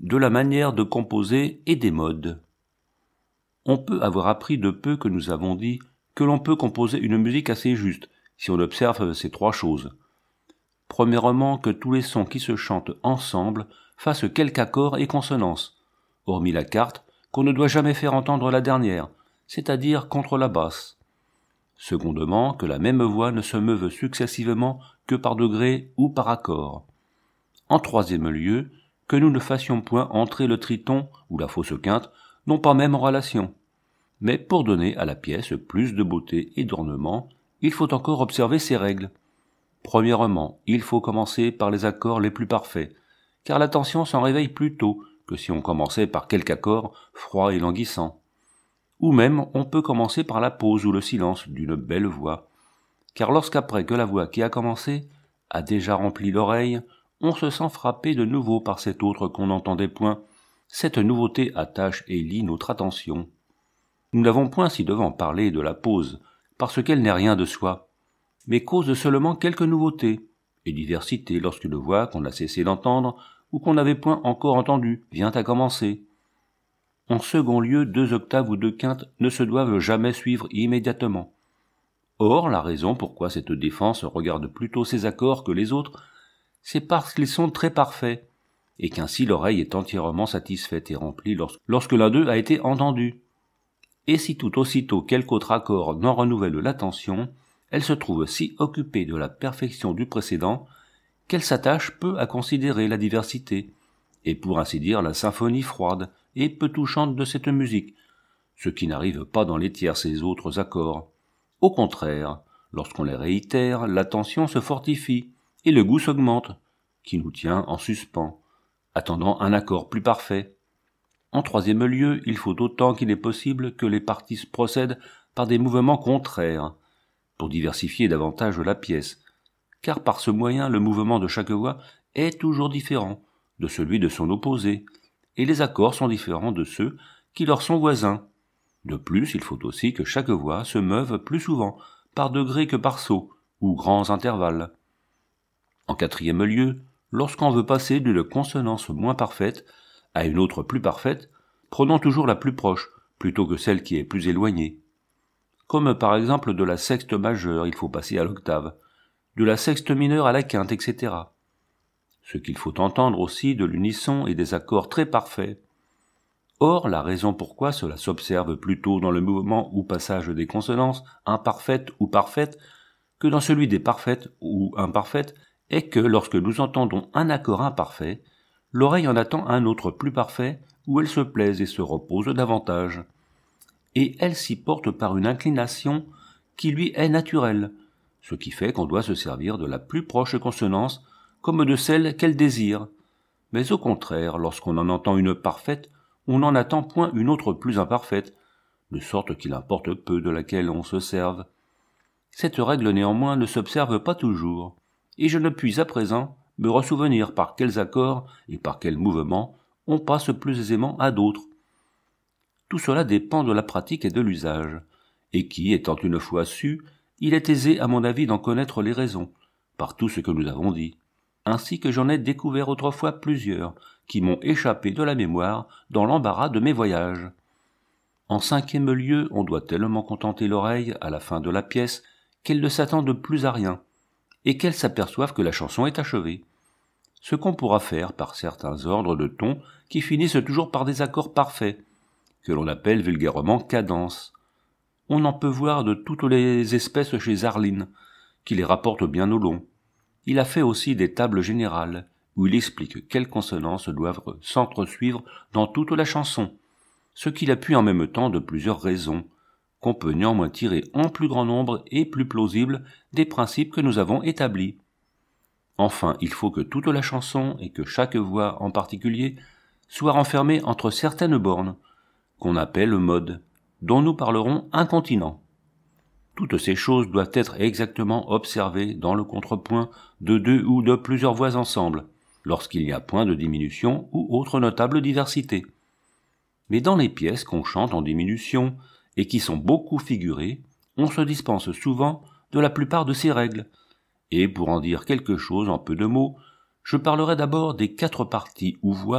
de la manière de composer et des modes. On peut avoir appris de peu que nous avons dit que l'on peut composer une musique assez juste si on observe ces trois choses. Premièrement, que tous les sons qui se chantent ensemble fassent quelque accord et consonance, hormis la quarte qu'on ne doit jamais faire entendre la dernière, c'est-à-dire contre la basse. Secondement, que la même voix ne se meuve successivement que par degrés ou par accord. En troisième lieu, que nous ne fassions point entrer le triton ou la fausse quinte, non pas même en relation. Mais pour donner à la pièce plus de beauté et d'ornement, il faut encore observer ces règles. Premièrement, il faut commencer par les accords les plus parfaits, car l'attention s'en réveille plus tôt que si on commençait par quelque accord froid et languissant. Ou même on peut commencer par la pause ou le silence d'une belle voix, car lorsqu'après que la voix qui a commencé a déjà rempli l'oreille, on se sent frappé de nouveau par cette autre qu'on n'entendait point. Cette nouveauté attache et lie notre attention. Nous n'avons point ci-devant parlé de la pause, parce qu'elle n'est rien de soi, mais cause seulement quelques nouveautés et diversité lorsqu'une voix qu'on a cessé d'entendre ou qu'on n'avait point encore entendue vient à commencer. En second lieu, 2 octaves ou 2 quintes ne se doivent jamais suivre immédiatement. Or, la raison pourquoi cette défense regarde plutôt ces accords que les autres, c'est parce qu'ils sont très parfaits, et qu'ainsi l'oreille est entièrement satisfaite et remplie lorsque l'un d'eux a été entendu. Et si tout aussitôt quelque autre accord n'en renouvelle l'attention, elle se trouve si occupée de la perfection du précédent qu'elle s'attache peu à considérer la diversité, et pour ainsi dire la symphonie froide et peu touchante de cette musique, ce qui n'arrive pas dans les tiers ces autres accords. Au contraire, lorsqu'on les réitère, l'attention se fortifie, et le goût s'augmente, qui nous tient en suspens, attendant un accord plus parfait. En troisième lieu, il faut autant qu'il est possible que les parties procèdent par des mouvements contraires, pour diversifier davantage la pièce, car par ce moyen le mouvement de chaque voix est toujours différent de celui de son opposé, et les accords sont différents de ceux qui leur sont voisins. De plus, il faut aussi que chaque voix se meuve plus souvent par degrés que par sauts ou grands intervalles. En quatrième lieu, lorsqu'on veut passer d'une consonance moins parfaite à une autre plus parfaite, prenons toujours la plus proche plutôt que celle qui est plus éloignée. Comme par exemple de la sexte majeure, il faut passer à l'octave, de la sexte mineure à la quinte, etc. Ce qu'il faut entendre aussi de l'unisson et des accords très parfaits. Or, la raison pourquoi cela s'observe plutôt dans le mouvement ou passage des consonances imparfaites ou parfaites que dans celui des parfaites ou imparfaites est que lorsque nous entendons un accord imparfait, l'oreille en attend un autre plus parfait où elle se plaise et se repose davantage. Et elle s'y porte par une inclination qui lui est naturelle, ce qui fait qu'on doit se servir de la plus proche consonance comme de celle qu'elle désire. Mais au contraire, lorsqu'on en entend une parfaite, on n'en attend point une autre plus imparfaite, de sorte qu'il importe peu de laquelle on se serve. Cette règle néanmoins ne s'observe pas toujours, et je ne puis à présent me ressouvenir par quels accords et par quels mouvements on passe plus aisément à d'autres. Tout cela dépend de la pratique et de l'usage, et qui, étant une fois su, il est aisé à mon avis d'en connaître les raisons, par tout ce que nous avons dit, ainsi que j'en ai découvert autrefois plusieurs, qui m'ont échappé de la mémoire dans l'embarras de mes voyages. En cinquième lieu, on doit tellement contenter l'oreille à la fin de la pièce qu'elle ne s'attende plus à rien, et qu'elle s'aperçoive que la chanson est achevée. Ce qu'on pourra faire par certains ordres de tons qui finissent toujours par des accords parfaits, que l'on appelle vulgairement cadence. On en peut voir de toutes les espèces chez Zarlin, qui les rapporte bien au long. Il a fait aussi des tables générales, où il explique quelles consonances doivent s'entresuivre dans toute la chanson, ce qu'il appuie en même temps de plusieurs raisons, qu'on peut néanmoins tirer en plus grand nombre et plus plausible des principes que nous avons établis. Enfin, il faut que toute la chanson, et que chaque voix en particulier, soit renfermée entre certaines bornes, qu'on appelle modes, dont nous parlerons incontinent. Toutes ces choses doivent être exactement observées dans le contrepoint de 2 ou de plusieurs voix ensemble, lorsqu'il n'y a point de diminution ou autre notable diversité. Mais dans les pièces qu'on chante en diminution et qui sont beaucoup figurées, on se dispense souvent de la plupart de ces règles, et pour en dire quelque chose en peu de mots, je parlerai d'abord des 4 parties ou voix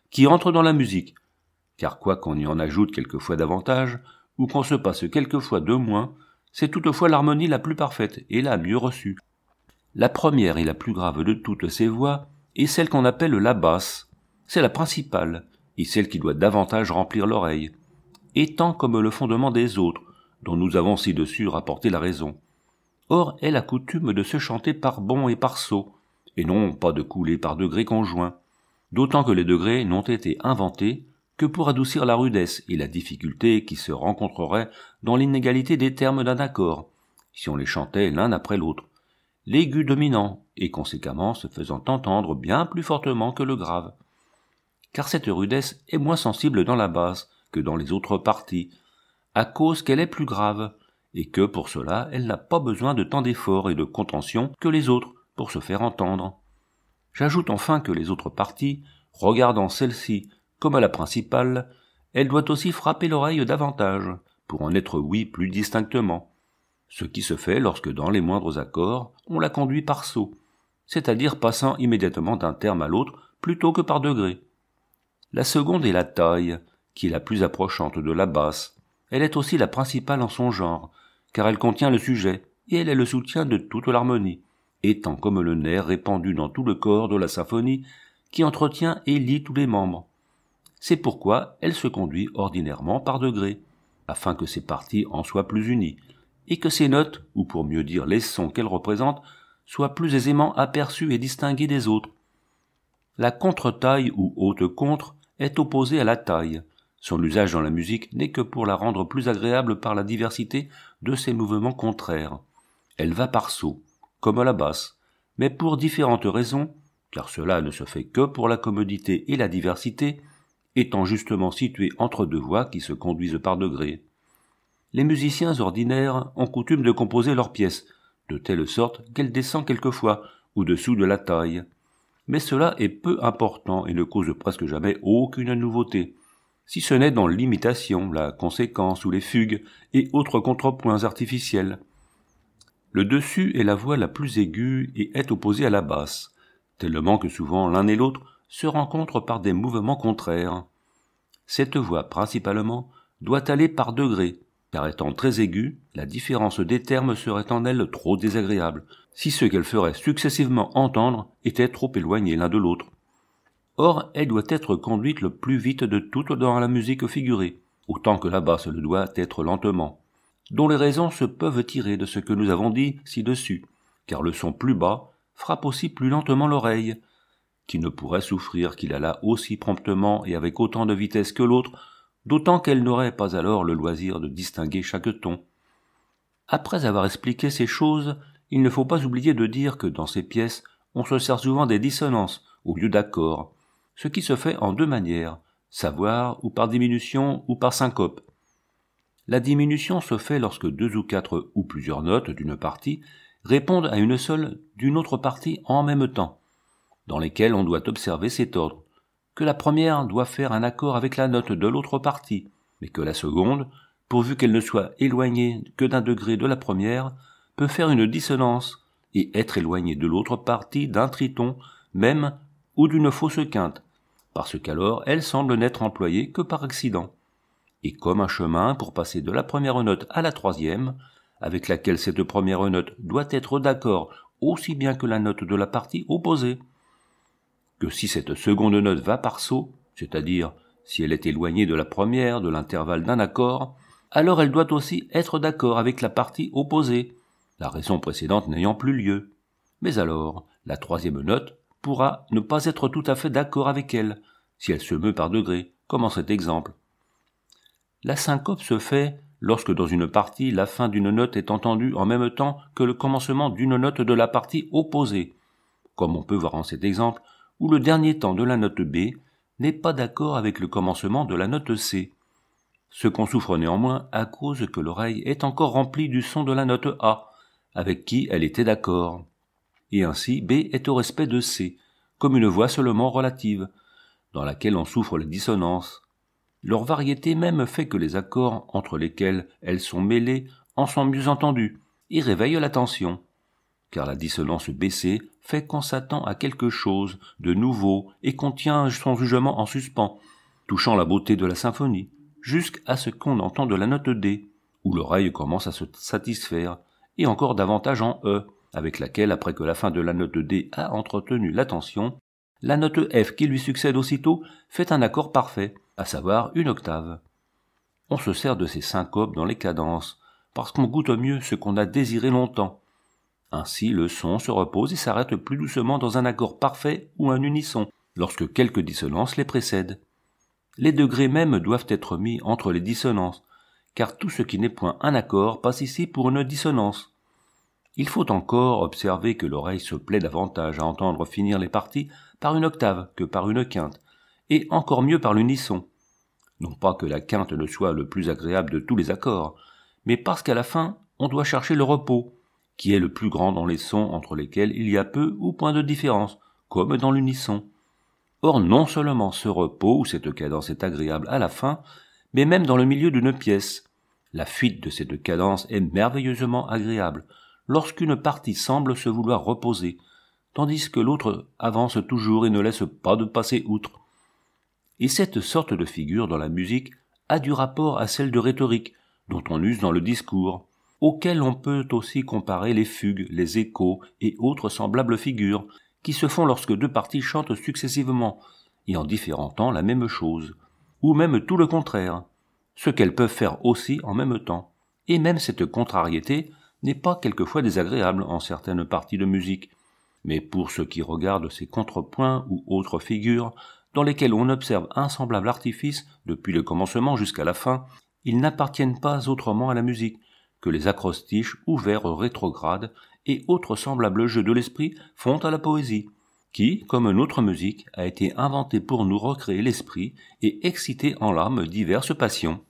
qui entre dans la musique, car quoi qu'on y en ajoute quelquefois davantage, ou qu'on se passe quelquefois de moins, c'est toutefois l'harmonie la plus parfaite et la mieux reçue. La première et la plus grave de toutes ces voix est celle qu'on appelle la basse. C'est la principale, et celle qui doit davantage remplir l'oreille, étant comme le fondement des autres, dont nous avons ci-dessus rapporté la raison. Or, elle a coutume de se chanter par bonds et par sauts, et non pas de couler par degrés conjoints, d'autant que les degrés n'ont été inventés que pour adoucir la rudesse et la difficulté qui se rencontrerait dans l'inégalité des termes d'un accord, si on les chantait l'un après l'autre, l'aigu dominant, et conséquemment se faisant entendre bien plus fortement que le grave. Car cette rudesse est moins sensible dans la basse que dans les autres parties, à cause qu'elle est plus grave, et que pour cela elle n'a pas besoin de tant d'efforts et de contention que les autres pour se faire entendre. J'ajoute enfin que les autres parties, regardant celle-ci comme à la principale, elle doit aussi frapper l'oreille davantage, pour en être ouïe plus distinctement, ce qui se fait lorsque dans les moindres accords on la conduit par saut, c'est-à-dire passant immédiatement d'un terme à l'autre plutôt que par degrés. La seconde est la taille, qui est la plus approchante de la basse. Elle est aussi la principale en son genre, car elle contient le sujet, et elle est le soutien de toute l'harmonie, étant comme le nerf répandu dans tout le corps de la symphonie, qui entretient et lie tous les membres. C'est pourquoi elle se conduit ordinairement par degrés, afin que ses parties en soient plus unies, et que ses notes, ou pour mieux dire les sons qu'elle représente, soient plus aisément aperçus et distingués des autres. La contre-taille ou haute contre est opposée à la taille. Son usage dans la musique n'est que pour la rendre plus agréable par la diversité de ses mouvements contraires. Elle va par sauts, comme la basse, mais pour différentes raisons, car cela ne se fait que pour la commodité et la diversité, étant justement située entre deux voix qui se conduisent par degrés. Les musiciens ordinaires ont coutume de composer leurs pièces, de telle sorte qu'elle descend quelquefois au-dessous de la taille. Mais cela est peu important et ne cause presque jamais aucune nouveauté, si ce n'est dans l'imitation, la conséquence ou les fugues et autres contrepoints artificiels. Le dessus est la voix la plus aiguë et est opposé à la basse, tellement que souvent l'un et l'autre se rencontrent par des mouvements contraires. Cette voix, principalement, doit aller par degrés, car étant très aiguë, la différence des termes serait en elle trop désagréable, si ce qu'elle ferait successivement entendre était trop éloigné l'un de l'autre. Or, elle doit être conduite le plus vite de toutes dans la musique figurée, autant que la basse le doit être lentement, dont les raisons se peuvent tirer de ce que nous avons dit ci-dessus, car le son plus bas frappe aussi plus lentement l'oreille, qui ne pourrait souffrir qu'il allât aussi promptement et avec autant de vitesse que l'autre, d'autant qu'elle n'aurait pas alors le loisir de distinguer chaque ton. Après avoir expliqué ces choses, il ne faut pas oublier de dire que dans ces pièces, on se sert souvent des dissonances au lieu d'accords, ce qui se fait en deux manières, savoir ou par diminution ou par syncope. La diminution se fait lorsque deux ou quatre ou plusieurs notes d'une partie répondent à une seule d'une autre partie en même temps, dans lesquelles on doit observer cet ordre, que la première doit faire un accord avec la note de l'autre partie, mais que la seconde, pourvu qu'elle ne soit éloignée que d'un degré de la première, peut faire une dissonance et être éloignée de l'autre partie d'un triton même ou d'une fausse quinte, parce qu'alors elle semble n'être employée que par accident. Et comme un chemin pour passer de la première note à la troisième, avec laquelle cette première note doit être d'accord aussi bien que la note de la partie opposée, que si cette seconde note va par saut, c'est-à-dire si elle est éloignée de la première de l'intervalle d'un accord, alors elle doit aussi être d'accord avec la partie opposée, la raison précédente n'ayant plus lieu. Mais alors, la troisième note pourra ne pas être tout à fait d'accord avec elle, si elle se meut par degrés, comme en cet exemple. La syncope se fait lorsque dans une partie la fin d'une note est entendue en même temps que le commencement d'une note de la partie opposée, comme on peut voir en cet exemple, où le dernier temps de la note B n'est pas d'accord avec le commencement de la note C, ce qu'on souffre néanmoins à cause que l'oreille est encore remplie du son de la note A, avec qui elle était d'accord. Et ainsi B est au respect de C, comme une voix seulement relative, dans laquelle on souffre les dissonances. Leur variété même fait que les accords entre lesquels elles sont mêlées en sont mieux entendus et réveillent l'attention. car la dissonance baissée fait qu'on s'attend à quelque chose de nouveau et qu'on tient son jugement en suspens, touchant la beauté de la symphonie, jusqu'à ce qu'on entende la note D, où l'oreille commence à se satisfaire, et encore davantage en E, avec laquelle, après que la fin de la note D a entretenu l'attention, la note F qui lui succède aussitôt fait un accord parfait, à savoir une octave. On se sert de ces syncopes dans les cadences, parce qu'on goûte mieux ce qu'on a désiré longtemps. Ainsi, le son se repose et s'arrête plus doucement dans un accord parfait ou un unisson, lorsque quelques dissonances les précèdent. Les degrés mêmes doivent être mis entre les dissonances, car tout ce qui n'est point un accord passe ici pour une dissonance. Il faut encore observer que l'oreille se plaît davantage à entendre finir les parties par une octave que par une quinte, et encore mieux par l'unisson. Non pas que la quinte ne soit le plus agréable de tous les accords, mais parce qu'à la fin, on doit chercher le repos, qui est le plus grand dans les sons entre lesquels il y a peu ou point de différence, comme dans l'unisson. Or non seulement ce repos ou cette cadence est agréable à la fin, mais même dans le milieu d'une pièce. La fuite de cette cadence est merveilleusement agréable, lorsqu'une partie semble se vouloir reposer, tandis que l'autre avance toujours et ne laisse pas de passer outre. Et cette sorte de figure dans la musique a du rapport à celle de rhétorique, dont on use dans le discours, auquel on peut aussi comparer les fugues, les échos et autres semblables figures, qui se font lorsque deux parties chantent successivement, et en différents temps la même chose, ou même tout le contraire, ce qu'elles peuvent faire aussi en même temps. Et même cette contrariété n'est pas quelquefois désagréable en certaines parties de musique, mais pour ce qui regarde ces contrepoints ou autres figures, dans lesquelles on observe un semblable artifice depuis le commencement jusqu'à la fin, ils n'appartiennent pas autrement à la musique que les acrostiches ou vers rétrogrades et autres semblables jeux de l'esprit font à la poésie, qui, comme notre musique, a été inventée pour nous recréer l'esprit et exciter en l'âme diverses passions.